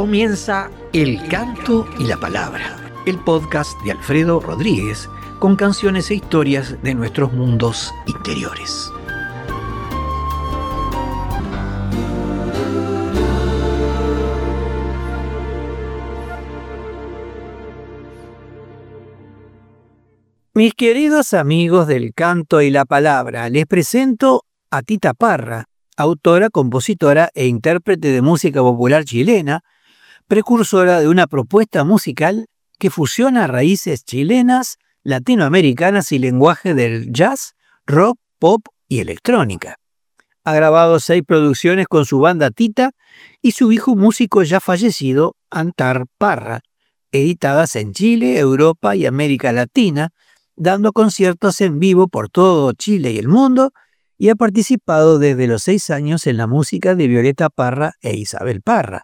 Comienza El Canto y la Palabra, el podcast de Alfredo Rodríguez con canciones e historias de nuestros mundos interiores. Mis queridos amigos del Canto y la Palabra, les presento a Tita Parra, autora, compositora e intérprete de música popular chilena, precursora de una propuesta musical que fusiona raíces chilenas, latinoamericanas y lenguaje del jazz, rock, pop y electrónica. Ha grabado 6 producciones con su banda Tita y su hijo músico ya fallecido, Antar Parra, editadas en Chile, Europa y América Latina, dando conciertos en vivo por todo Chile y el mundo, y ha participado desde los 6 años en la música de Violeta Parra e Isabel Parra.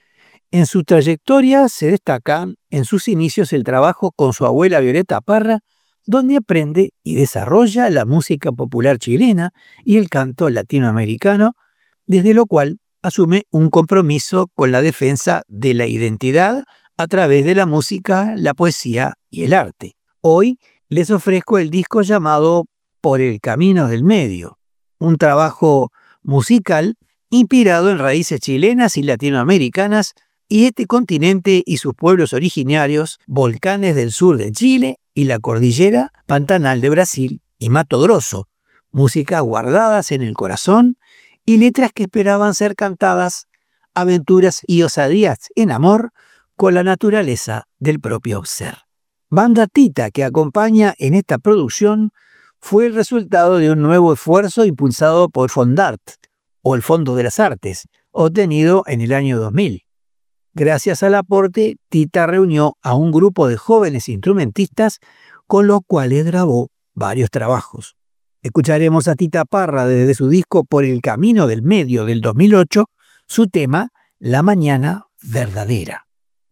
En su trayectoria se destacan en sus inicios el trabajo con su abuela Violeta Parra, donde aprende y desarrolla la música popular chilena y el canto latinoamericano, desde lo cual asume un compromiso con la defensa de la identidad a través de la música, la poesía y el arte. Hoy les ofrezco el disco llamado Por el Camino del Medio, un trabajo musical inspirado en raíces chilenas y latinoamericanas y este continente y sus pueblos originarios, volcanes del sur de Chile y la cordillera Pantanal de Brasil y Mato Grosso, música guardadas en el corazón y letras que esperaban ser cantadas, aventuras y osadías en amor con la naturaleza del propio ser. Banda Tita, que acompaña en esta producción, fue el resultado de un nuevo esfuerzo impulsado por Fondart, o el Fondo de las Artes, obtenido en el año 2000. Gracias al aporte, Tita reunió a un grupo de jóvenes instrumentistas con los cuales grabó varios trabajos. Escucharemos a Tita Parra desde su disco Por el Camino del Medio del 2008, su tema La Mañana Verdadera.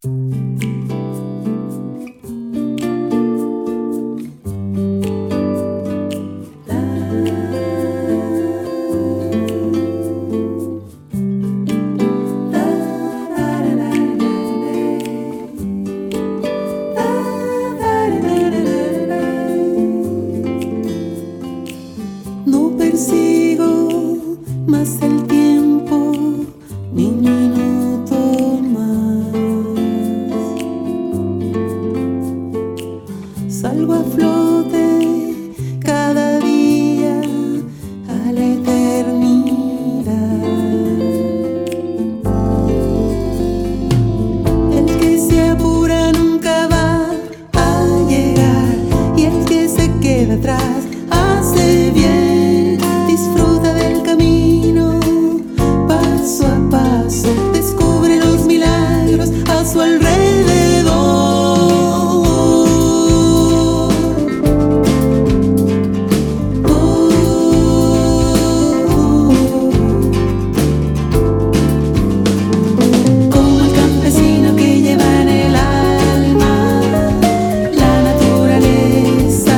Persigo más el tiempo, ni un minuto más. Salgo a flote cada día a la eternidad. El que se apura nunca va a llegar, y el que se queda atrás hace bien. Disfruta del camino, paso a paso, descubre los milagros a su alrededor. Como el campesino que lleva en el alma la naturaleza.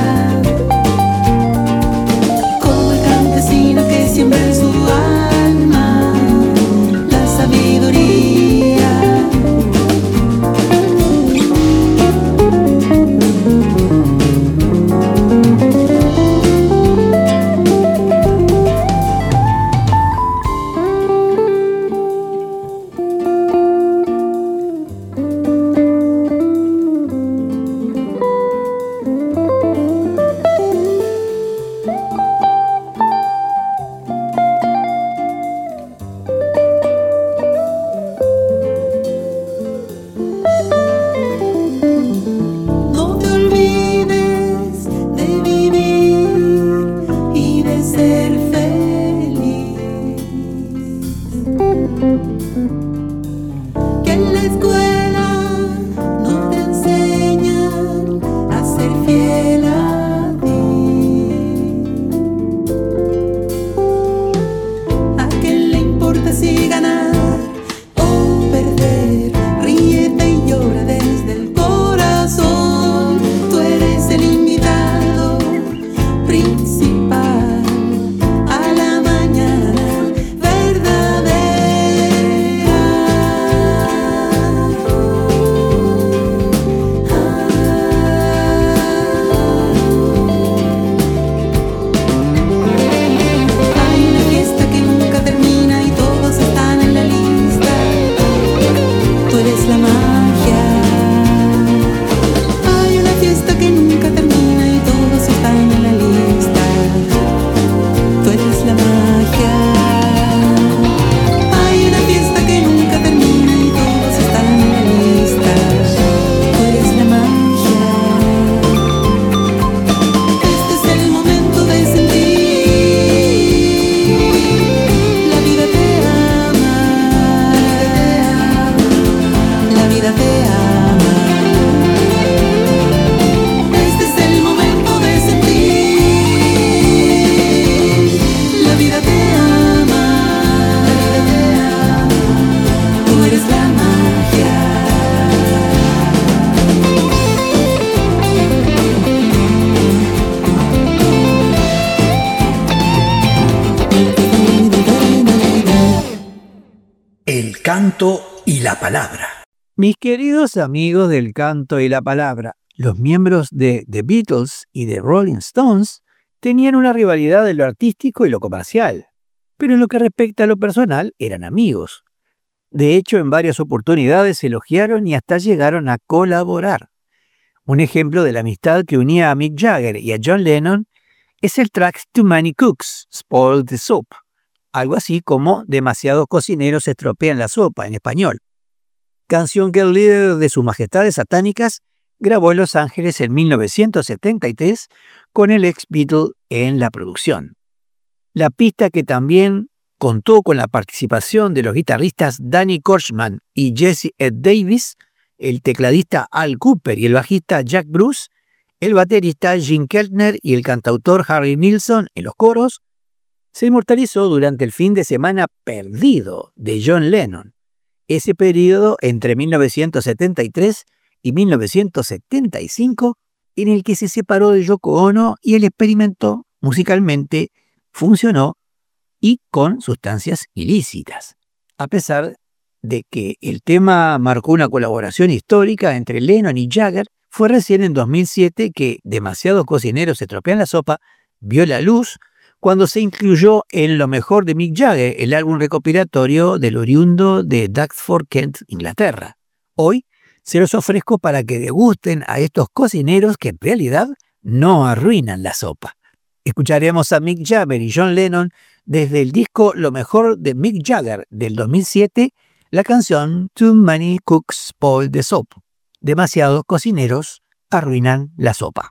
Que siembra en su alma la sabiduría. canto y la palabra. Mis queridos amigos del canto y la palabra, los miembros de The Beatles y de Rolling Stones tenían una rivalidad de lo artístico y lo comercial, pero en lo que respecta a lo personal eran amigos. De hecho, en varias oportunidades se elogiaron y hasta llegaron a colaborar. Un ejemplo de la amistad que unía a Mick Jagger y a John Lennon es el track Too Many Cooks Spoil the Soup, algo así como Demasiados cocineros estropean la sopa en español, canción que el líder de sus majestades satánicas grabó en Los Ángeles en 1973 con el ex Beatle en la producción. La pista, que también contó con la participación de los guitarristas Danny Korshman y Jesse Ed Davis, el tecladista Al Cooper y el bajista Jack Bruce, el baterista Gene Keltner y el cantautor Harry Nilsson en los coros, se inmortalizó durante el fin de semana perdido de John Lennon, ese periodo entre 1973 y 1975 en el que se separó de Yoko Ono y el experimento musicalmente funcionó y con sustancias ilícitas. A pesar de que el tema marcó una colaboración histórica entre Lennon y Jagger, fue recién en 2007 que Demasiados cocineros estropean la sopa vio la luz cuando se incluyó en Lo mejor de Mick Jagger, el álbum recopilatorio del oriundo de Dartford, Kent, Inglaterra. Hoy se los ofrezco para que degusten a estos cocineros que en realidad no arruinan la sopa. Escucharemos a Mick Jagger y John Lennon desde el disco Lo mejor de Mick Jagger del 2007, la canción Too Many Cooks Spoil the Soup. Demasiados cocineros arruinan la sopa.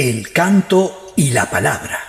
El canto y la palabra.